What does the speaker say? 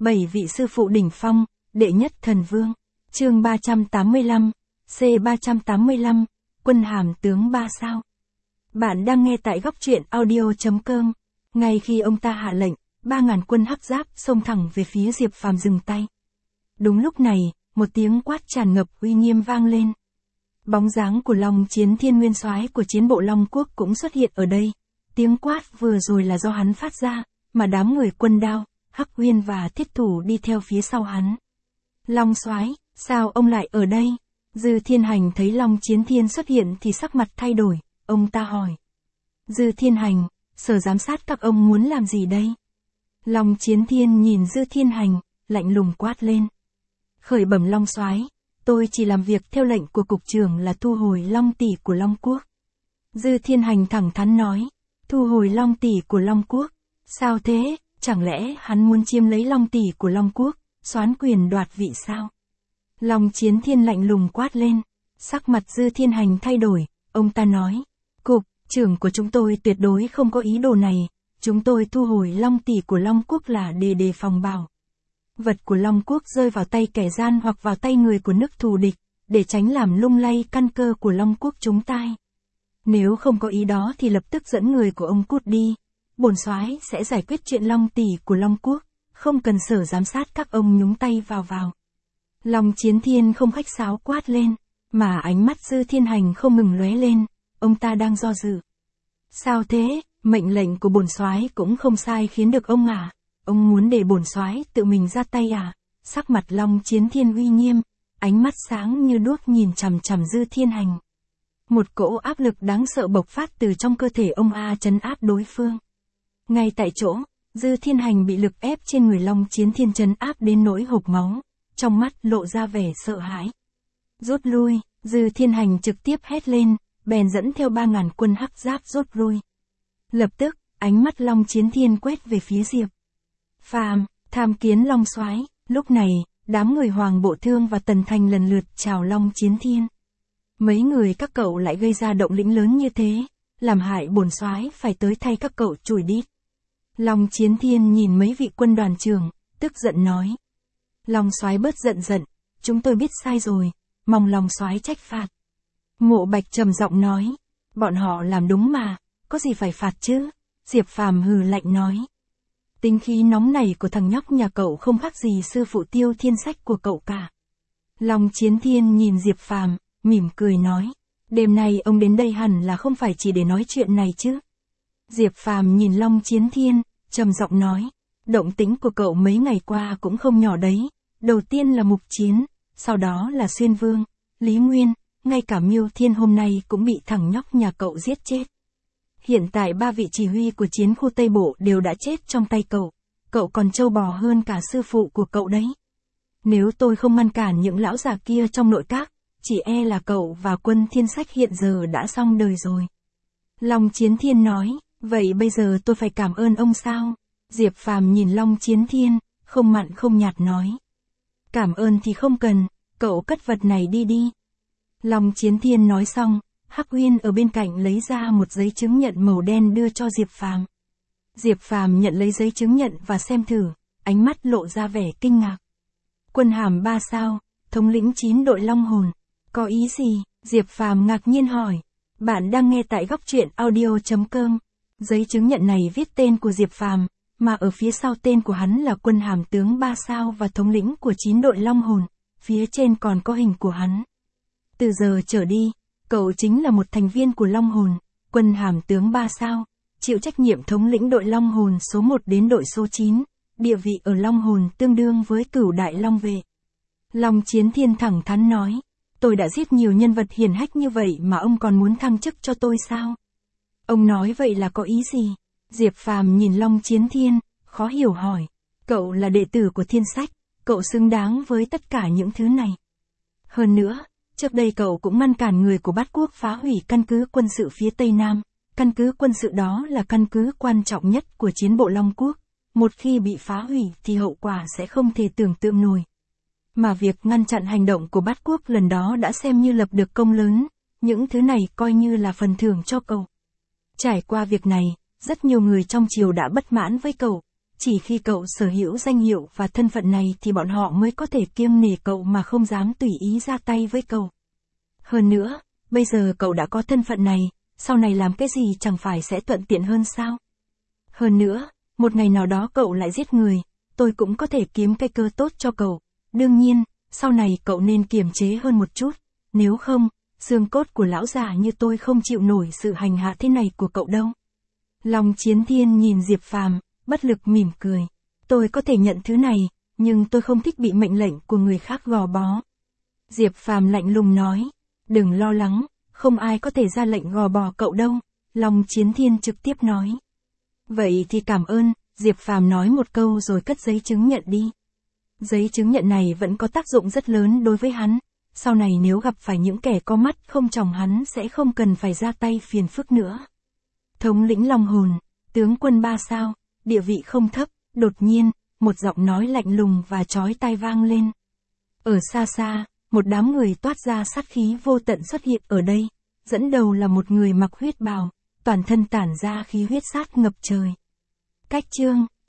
7 vị sư phụ đỉnh phong, đệ nhất thần vương. Chương 385, C385, quân hàm tướng 3 sao. Bạn đang nghe tại góc truyện audio.com. Ngay khi ông ta hạ lệnh, 3.000 quân hắc giáp xông thẳng về phía Diệp Phàm dừng tay. Đúng lúc này, một tiếng quát tràn ngập uy nghiêm vang lên. Bóng dáng của Long Chiến Thiên nguyên soái của chiến bộ Long Quốc cũng xuất hiện ở đây. Tiếng quát vừa rồi là do hắn phát ra, mà đám người Quân Đao, Hắc Uyên và Thiết Thủ đi theo phía sau hắn. Long soái, sao ông lại ở đây? Dư Thiên Hành thấy Long Chiến Thiên xuất hiện thì sắc mặt thay đổi, ông ta hỏi. Dư Thiên Hành, sở giám sát các ông muốn làm gì đây? Long Chiến Thiên nhìn Dư Thiên Hành, lạnh lùng quát lên. Khởi bẩm Long soái, tôi chỉ làm việc theo lệnh của cục trưởng là thu hồi Long tỷ của Long Quốc. Dư Thiên Hành thẳng thắn nói, thu hồi Long tỷ của Long Quốc, sao thế, chẳng lẽ hắn muốn chiếm lấy Long tỷ của Long Quốc, soán quyền đoạt vị sao? Long Chiến Thiên lạnh lùng quát lên, sắc mặt Dư Thiên Hành thay đổi, ông ta nói, cục trưởng của chúng tôi tuyệt đối không có ý đồ này, chúng tôi thu hồi Long tỷ của Long Quốc là để đề phòng bảo vật của Long Quốc rơi vào tay kẻ gian hoặc vào tay người của nước thù địch, để tránh làm lung lay căn cơ của Long Quốc chúng ta. Nếu không có ý đó thì lập tức dẫn người của ông cút đi, bổn soái sẽ giải quyết chuyện Long tỷ của Long Quốc, không cần sở giám sát các ông nhúng tay vào. Long Chiến Thiên không khách sáo quát lên, mà ánh mắt Dư Thiên Hành không ngừng lóe lên, ông ta đang do dự. Sao thế, mệnh lệnh của bổn soái cũng không sai khiến được ông à? Ông muốn để bổn soái tự mình ra tay à? Sắc mặt Long Chiến Thiên uy nghiêm, ánh mắt sáng như đuốc nhìn chằm chằm Dư Thiên Hành. Một cỗ áp lực đáng sợ bộc phát từ trong cơ thể ông trấn áp đối phương. Ngay tại chỗ, Dư Thiên Hành bị lực ép trên người Long Chiến Thiên trấn áp đến nỗi hộc máu, trong mắt lộ ra vẻ sợ hãi. Rút lui, Dư Thiên Hành trực tiếp hét lên, bèn dẫn theo 3.000 quân hắc giáp rút lui. Lập tức, ánh mắt Long Chiến Thiên quét về phía Diệp Phàm, tham kiến Long soái. Lúc này, đám người Hoàng Bộ Thương và Tần Thành lần lượt chào Long Chiến Thiên. Mấy người các cậu lại gây ra động tĩnh lớn như thế, làm hại bổn soái phải tới thay các cậu chùi đít. Long Chiến Thiên nhìn mấy vị quân đoàn trưởng, tức giận nói. Long soái bớt giận, chúng tôi biết sai rồi, mong Long soái trách phạt. Mộ Bạch trầm giọng nói, bọn họ làm đúng mà, có gì phải phạt chứ? Diệp Phàm hừ lạnh nói. Tính khí nóng này của thằng nhóc nhà cậu không khác gì sư phụ Tiêu Thiên Sách của cậu cả. Long Chiến Thiên nhìn Diệp Phàm, mỉm cười nói, đêm nay ông đến đây hẳn là không phải chỉ để nói chuyện này chứ? Diệp Phàm nhìn Long Chiến Thiên, trầm giọng nói, động tĩnh của cậu mấy ngày qua cũng không nhỏ đấy, đầu tiên là Mục Chiến, sau đó là Xuyên Vương, Lý Nguyên, ngay cả Miêu Thiên hôm nay cũng bị thằng nhóc nhà cậu giết chết. Hiện tại 3 vị chỉ huy của chiến khu Tây Bộ đều đã chết trong tay cậu còn trâu bò hơn cả sư phụ của cậu đấy. Nếu tôi không ngăn cản những lão già kia trong nội các, chỉ e là cậu và quân Thiên Sách hiện giờ đã xong đời rồi. Long Chiến Thiên nói, vậy bây giờ tôi phải cảm ơn ông sao? Diệp Phàm nhìn Long Chiến Thiên, không mặn không nhạt nói. Cảm ơn thì không cần, cậu cất vật này đi. Long Chiến Thiên nói xong, Hắc Uyên ở bên cạnh lấy ra một giấy chứng nhận màu đen đưa cho Diệp Phàm. Diệp Phàm nhận lấy giấy chứng nhận và xem thử, ánh mắt lộ ra vẻ kinh ngạc. Quân hàm 3 sao, thống lĩnh 9 đội Long Hồn, có ý gì? Diệp Phàm ngạc nhiên hỏi. Bạn đang nghe tại góc truyện audio.com. Giấy chứng nhận này viết tên của Diệp Phàm, mà ở phía sau tên của hắn là quân hàm tướng 3 sao và thống lĩnh của 9 đội Long Hồn, phía trên còn có hình của hắn. Từ giờ trở đi, cậu chính là một thành viên của Long Hồn, quân hàm tướng 3 sao, chịu trách nhiệm thống lĩnh đội Long Hồn số 1 đến đội số 9, địa vị ở Long Hồn tương đương với Cửu Đại Long Vệ. Long Chiến Thiên thẳng thắn nói, tôi đã giết nhiều nhân vật hiển hách như vậy mà ông còn muốn thăng chức cho tôi sao? Ông nói vậy là có ý gì? Diệp Phàm nhìn Long Chiến Thiên, khó hiểu hỏi, cậu là đệ tử của Thiên Sách, cậu xứng đáng với tất cả những thứ này. Hơn nữa, trước đây cậu cũng ngăn cản người của Bát Quốc phá hủy căn cứ quân sự phía Tây Nam, căn cứ quân sự đó là căn cứ quan trọng nhất của chiến bộ Long Quốc, một khi bị phá hủy thì hậu quả sẽ không thể tưởng tượng nổi. Mà việc ngăn chặn hành động của Bát Quốc lần đó đã xem như lập được công lớn, những thứ này coi như là phần thưởng cho cậu. Trải qua việc này, rất nhiều người trong triều đã bất mãn với cậu, Chỉ khi cậu sở hữu danh hiệu và thân phận này thì bọn họ mới có thể kiêng nể cậu mà không dám tùy ý ra tay với cậu. Hơn nữa, bây giờ cậu đã có thân phận này, sau này làm cái gì chẳng phải sẽ thuận tiện hơn sao? Hơn nữa, một ngày nào đó cậu lại giết người, tôi cũng có thể kiếm cái cơ tốt cho cậu. Đương nhiên, sau này cậu nên kiềm chế hơn một chút, nếu không, xương cốt của lão già như tôi không chịu nổi sự hành hạ thế này của cậu đâu. Long Chiến Thiên nhìn Diệp Phàm, bất lực mỉm cười. Tôi có thể nhận thứ này, nhưng tôi không thích bị mệnh lệnh của người khác gò bó. Diệp Phàm lạnh lùng nói, đừng lo lắng, không ai có thể ra lệnh gò bó cậu đâu, Long Chiến Thiên trực tiếp nói. Vậy thì cảm ơn, Diệp Phàm nói một câu rồi cất giấy chứng nhận đi. Giấy chứng nhận này vẫn có tác dụng rất lớn đối với hắn, sau này nếu gặp phải những kẻ có mắt không tròng hắn sẽ không cần phải ra tay phiền phức nữa. Thống lĩnh Long Hồn, tướng quân 3 sao, địa vị không thấp, đột nhiên, một giọng nói lạnh lùng và chói tai vang lên. Ở xa xa, một đám người toát ra sát khí vô tận xuất hiện ở đây, dẫn đầu là một người mặc huyết bào, toàn thân tản ra khí huyết sát ngập trời. Cách chương